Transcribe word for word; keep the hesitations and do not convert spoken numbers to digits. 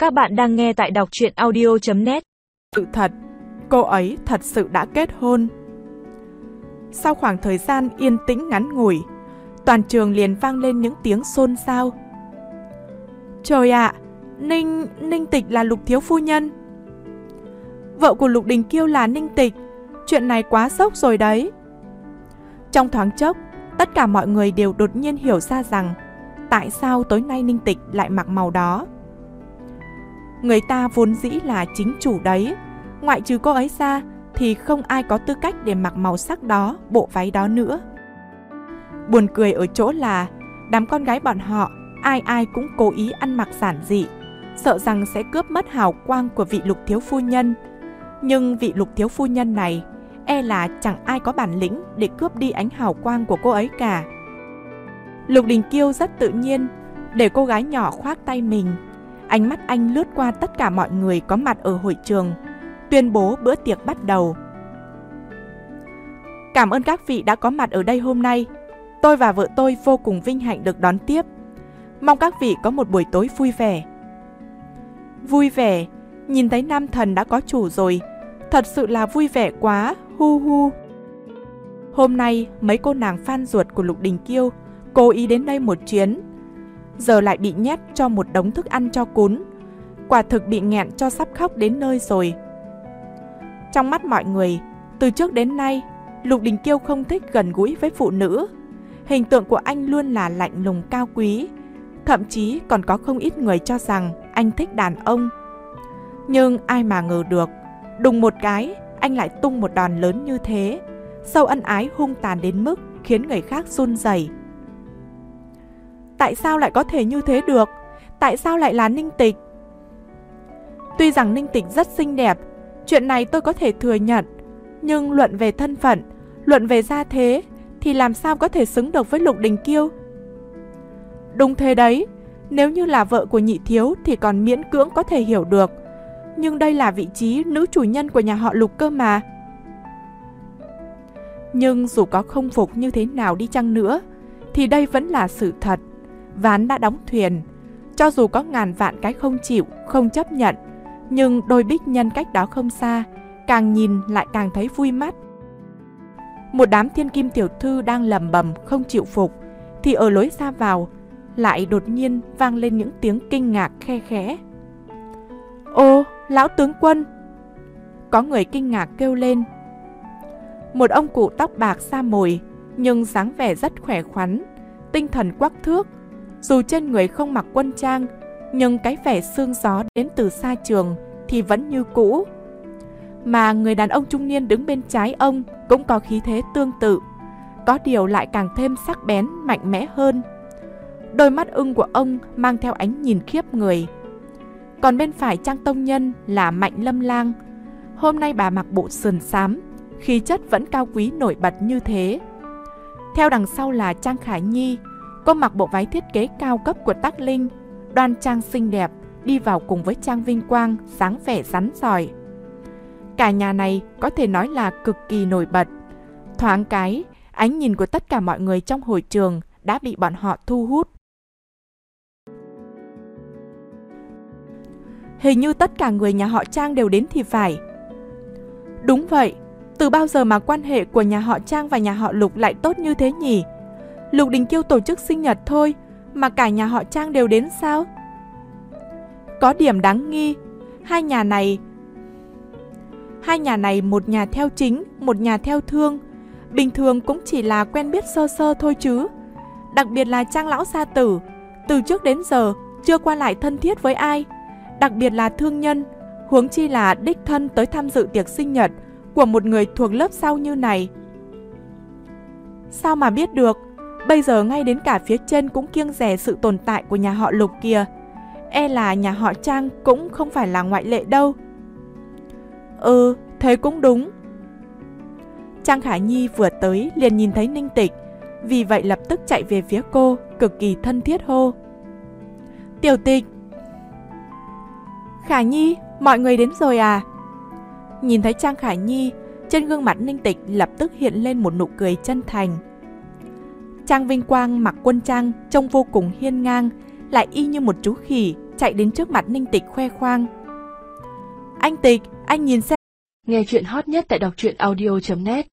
Các bạn đang nghe tại đọc truyện audio chấm net. Sự thật, cô ấy thật sự đã kết hôn. Sau khoảng thời gian yên tĩnh ngắn ngủi, toàn trường liền vang lên những tiếng xôn xao. Trời ạ, à, Ninh, Ninh Tịch là Lục thiếu phu nhân. Vợ của Lục Đình Kiêu là Ninh Tịch, chuyện này quá sốc rồi đấy. Trong thoáng chốc, tất cả mọi người đều đột nhiên hiểu ra rằng tại sao tối nay Ninh Tịch lại mặc màu đó. Người ta vốn dĩ là chính chủ đấy, ngoại trừ cô ấy ra thì không ai có tư cách để mặc màu sắc đó, bộ váy đó nữa. Buồn cười ở chỗ là đám con gái bọn họ ai ai cũng cố ý ăn mặc giản dị, sợ rằng sẽ cướp mất hào quang của vị Lục thiếu phu nhân. Nhưng vị Lục thiếu phu nhân này e là chẳng ai có bản lĩnh để cướp đi ánh hào quang của cô ấy cả. Lục Đình Kiêu rất tự nhiên để cô gái nhỏ khoác tay mình. Ánh mắt anh lướt qua tất cả mọi người có mặt ở hội trường, tuyên bố bữa tiệc bắt đầu. Cảm ơn các vị đã có mặt ở đây hôm nay. Tôi và vợ tôi vô cùng vinh hạnh được đón tiếp. Mong các vị có một buổi tối vui vẻ. Vui vẻ? Nhìn thấy nam thần đã có chủ rồi. Thật sự là vui vẻ quá, hu hu. Hôm nay mấy cô nàng fan ruột của Lục Đình Kiêu cố ý đến đây một chuyến, giờ lại bị nhét cho một đống thức ăn cho cún. Quả thực bị nghẹn cho sắp khóc đến nơi rồi. Trong mắt mọi người, từ trước đến nay, Lục Đình Kiêu không thích gần gũi với phụ nữ. Hình tượng của anh luôn là lạnh lùng cao quý. Thậm chí còn có không ít người cho rằng anh thích đàn ông. Nhưng ai mà ngờ được, đùng một cái, anh lại tung một đòn lớn như thế. Sâu ân ái hung tàn đến mức khiến người khác run rẩy. Tại sao lại có thể như thế được? Tại sao lại là Ninh Tịch? Tuy rằng Ninh Tịch rất xinh đẹp, chuyện này tôi có thể thừa nhận. Nhưng luận về thân phận, luận về gia thế, thì làm sao có thể xứng được với Lục Đình Kiêu? Đúng thế đấy, nếu như là vợ của nhị thiếu thì còn miễn cưỡng có thể hiểu được. Nhưng đây là vị trí nữ chủ nhân của nhà họ Lục cơ mà. Nhưng dù có không phục như thế nào đi chăng nữa, thì đây vẫn là sự thật. Ván đã đóng thuyền. Cho dù có ngàn vạn cái không chịu, không chấp nhận, nhưng đôi bích nhân cách đó không xa, càng nhìn lại càng thấy vui mắt. Một đám thiên kim tiểu thư đang lầm bầm không chịu phục, thì ở lối ra vào lại đột nhiên vang lên những tiếng kinh ngạc khe khẽ. Ô, lão tướng quân! Có người kinh ngạc kêu lên. Một ông cụ tóc bạc sa mồi, nhưng dáng vẻ rất khỏe khoắn, tinh thần quắc thước. Dù trên người không mặc quân trang, nhưng cái vẻ sương gió đến từ xa trường thì vẫn như cũ. Mà người đàn ông trung niên đứng bên trái ông cũng có khí thế tương tự, có điều lại càng thêm sắc bén, mạnh mẽ hơn. Đôi mắt ưng của ông mang theo ánh nhìn khiếp người. Còn bên phải Trang tông nhân là Mạnh Lâm Lang. Hôm nay bà mặc bộ sườn xám, khí chất vẫn cao quý nổi bật như thế. Theo đằng sau là Trang Khả Nhi. Cô mặc bộ váy thiết kế cao cấp của Tắc Linh, đoan trang xinh đẹp, đi vào cùng với Trang Vinh Quang, dáng vẻ rắn rỏi. Cả nhà này có thể nói là cực kỳ nổi bật. Thoáng cái, ánh nhìn của tất cả mọi người trong hội trường đã bị bọn họ thu hút. Hình như tất cả người nhà họ Trang đều đến thì phải. Đúng vậy, từ bao giờ mà quan hệ của nhà họ Trang và nhà họ Lục lại tốt như thế nhỉ? Lục Đình Kiêu tổ chức sinh nhật thôi mà cả nhà họ Trang đều đến sao? Có điểm đáng nghi. Hai nhà này Hai nhà này một nhà theo chính, một nhà theo thương. Bình thường cũng chỉ là quen biết sơ sơ thôi chứ. Đặc biệt là Trang lão gia tử, từ trước đến giờ chưa qua lại thân thiết với ai. Đặc biệt là thương nhân, huống chi là đích thân tới tham dự tiệc sinh nhật của một người thuộc lớp sau như này. Sao mà biết được? Bây giờ ngay đến cả phía trên cũng kiêng dè sự tồn tại của nhà họ Lục kìa. E là nhà họ Trang cũng không phải là ngoại lệ đâu. Ừ, thế cũng đúng. Trang Khả Nhi vừa tới liền nhìn thấy Ninh Tịch, vì vậy lập tức chạy về phía cô, cực kỳ thân thiết hô. Tiểu Tịch! Khả Nhi, mọi người đến rồi à? Nhìn thấy Trang Khả Nhi, trên gương mặt Ninh Tịch lập tức hiện lên một nụ cười chân thành. Trang Vinh Quang mặc quân trang trông vô cùng hiên ngang, lại y như một chú khỉ, chạy đến trước mặt Ninh Tịch khoe khoang. Anh Tịch, anh nhìn xem. Nghe chuyện hot nhất tại đọc truyện audio chấm net.